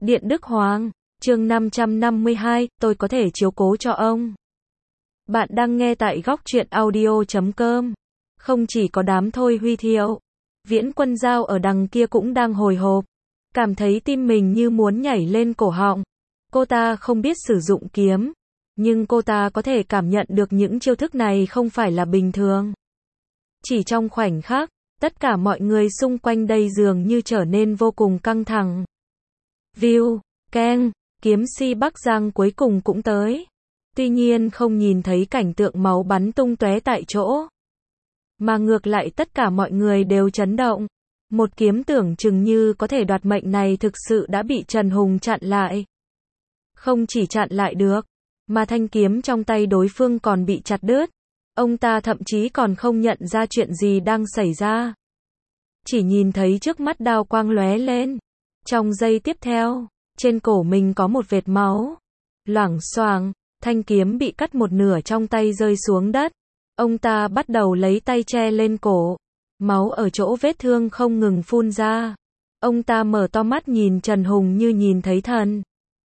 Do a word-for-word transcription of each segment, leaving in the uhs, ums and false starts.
Điện Đức Hoàng, chương năm trăm năm mươi hai, tôi có thể chiếu cố cho ông. Bạn đang nghe tại góc truyện audio chấm com. Không chỉ có đám Thôi Huy Thiệu, Viễn Quân Giao ở đằng kia cũng đang hồi hộp, cảm thấy tim mình như muốn nhảy lên cổ họng. Cô ta không biết sử dụng kiếm, nhưng cô ta có thể cảm nhận được những chiêu thức này không phải là bình thường. Chỉ trong khoảnh khắc, tất cả mọi người xung quanh đây dường như trở nên vô cùng căng thẳng. View, keng, kiếm si Bắc Giang cuối cùng cũng tới. Tuy nhiên không nhìn thấy cảnh tượng máu bắn tung tóe tại chỗ, mà ngược lại tất cả mọi người đều chấn động. Một kiếm tưởng chừng như có thể đoạt mệnh này thực sự đã bị Trần Hùng chặn lại. Không chỉ chặn lại được, mà thanh kiếm trong tay đối phương còn bị chặt đứt. Ông ta thậm chí còn không nhận ra chuyện gì đang xảy ra. Chỉ nhìn thấy trước mắt đao quang lóe lên. Trong giây tiếp theo, trên cổ mình có một vệt máu. Loảng xoảng, thanh kiếm bị cắt một nửa trong tay rơi xuống đất. Ông ta bắt đầu lấy tay che lên cổ. Máu ở chỗ vết thương không ngừng phun ra. Ông ta mở to mắt nhìn Trần Hùng như nhìn thấy thần.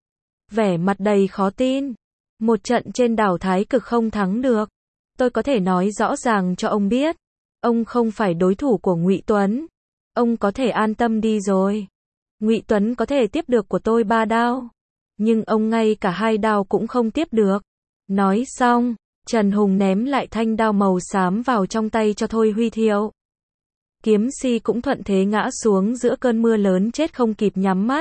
Vẻ mặt đầy khó tin. Một trận trên đảo Thái Cực không thắng được. Tôi có thể nói rõ ràng cho ông biết, ông không phải đối thủ của Ngụy Tuấn. Ông có thể an tâm đi rồi. Ngụy Tuấn có thể tiếp được của tôi ba đao, nhưng ông ngay cả hai đao cũng không tiếp được. Nói xong, Trần Hùng ném lại thanh đao màu xám vào trong tay cho Thôi Huy Thiệu. Kiếm si cũng thuận thế ngã xuống giữa cơn mưa lớn chết không kịp nhắm mắt.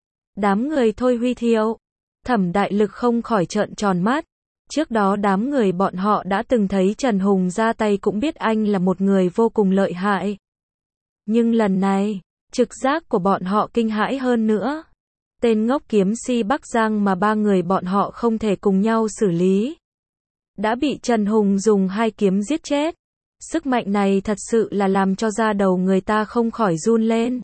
Đám người Thôi Huy Thiệu, Thẩm Đại Lực không khỏi trợn tròn mắt. Trước đó đám người bọn họ đã từng thấy Trần Hùng ra tay cũng biết anh là một người vô cùng lợi hại. Nhưng lần này, trực giác của bọn họ kinh hãi hơn nữa. Tên ngốc kiếm si Bắc Giang mà ba người bọn họ không thể cùng nhau xử lý, đã bị Trần Hùng dùng hai kiếm giết chết. Sức mạnh này thật sự là làm cho da đầu người ta không khỏi run lên.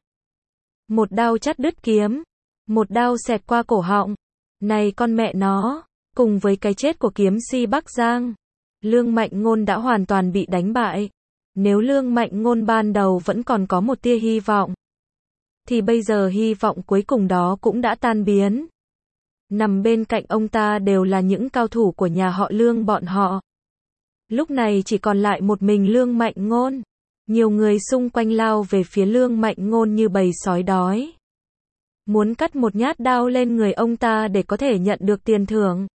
Một đao chặt đứt kiếm, một đao xẹt qua cổ họng. Này con mẹ nó! Cùng với cái chết của kiếm si Bắc Giang, Lương Mạnh Ngôn đã hoàn toàn bị đánh bại. Nếu Lương Mạnh Ngôn ban đầu vẫn còn có một tia hy vọng, thì bây giờ hy vọng cuối cùng đó cũng đã tan biến. Nằm bên cạnh ông ta đều là những cao thủ của nhà họ Lương bọn họ. Lúc này chỉ còn lại một mình Lương Mạnh Ngôn. Nhiều người xung quanh lao về phía Lương Mạnh Ngôn như bầy sói đói, muốn cắt một nhát đao lên người ông ta để có thể nhận được tiền thưởng.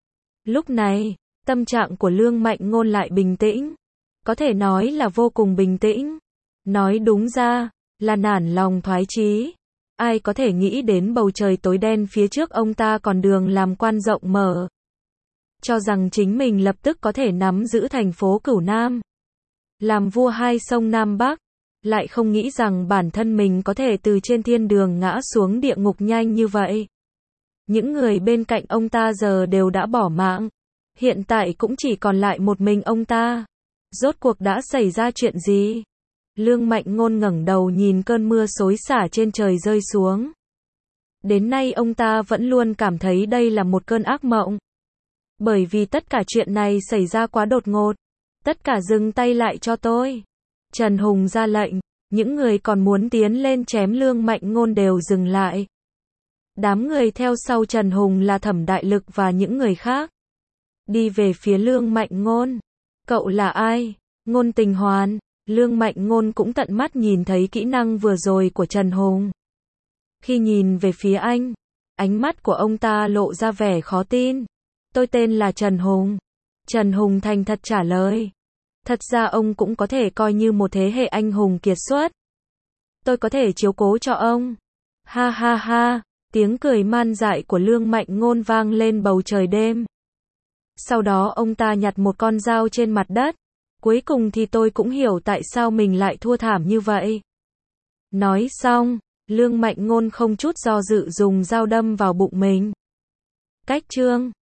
Lúc này, tâm trạng của Lương Mạnh Ngôn lại bình tĩnh. Có thể nói là vô cùng bình tĩnh. Nói đúng ra, là nản lòng thoái chí. Ai có thể nghĩ đến bầu trời tối đen phía trước ông ta còn đường làm quan rộng mở. Cho rằng chính mình lập tức có thể nắm giữ thành phố Cửu Nam, làm vua hai sông Nam Bắc. Lại không nghĩ rằng bản thân mình có thể từ trên thiên đường ngã xuống địa ngục nhanh như vậy. Những người bên cạnh ông ta giờ đều đã bỏ mạng. Hiện tại cũng chỉ còn lại một mình ông ta. Rốt cuộc đã xảy ra chuyện gì? Lương Mạnh Ngôn ngẩng đầu nhìn cơn mưa xối xả trên trời rơi xuống. Đến nay ông ta vẫn luôn cảm thấy đây là một cơn ác mộng. Bởi vì tất cả chuyện này xảy ra quá đột ngột. Tất cả dừng tay lại cho tôi. Trần Hùng ra lệnh. Những người còn muốn tiến lên chém Lương Mạnh Ngôn đều dừng lại. Đám người theo sau Trần Hùng là Thẩm Đại Lực và những người khác. Đi về phía Lương Mạnh Ngôn. Cậu là ai? Ngôn Tình Hoàn. Lương Mạnh Ngôn cũng tận mắt nhìn thấy kỹ năng vừa rồi của Trần Hùng. Khi nhìn về phía anh, ánh mắt của ông ta lộ ra vẻ khó tin. Tôi tên là Trần Hùng. Trần Hùng thành thật trả lời. Thật ra ông cũng có thể coi như một thế hệ anh hùng kiệt xuất. Tôi có thể chiếu cố cho ông. Ha ha ha. Tiếng cười man dại của Lương Mạnh Ngôn vang lên bầu trời đêm. Sau đó ông ta nhặt một con dao trên mặt đất. Cuối cùng thì tôi cũng hiểu tại sao mình lại thua thảm như vậy. Nói xong, Lương Mạnh Ngôn không chút do dự dùng dao đâm vào bụng mình. Cách chương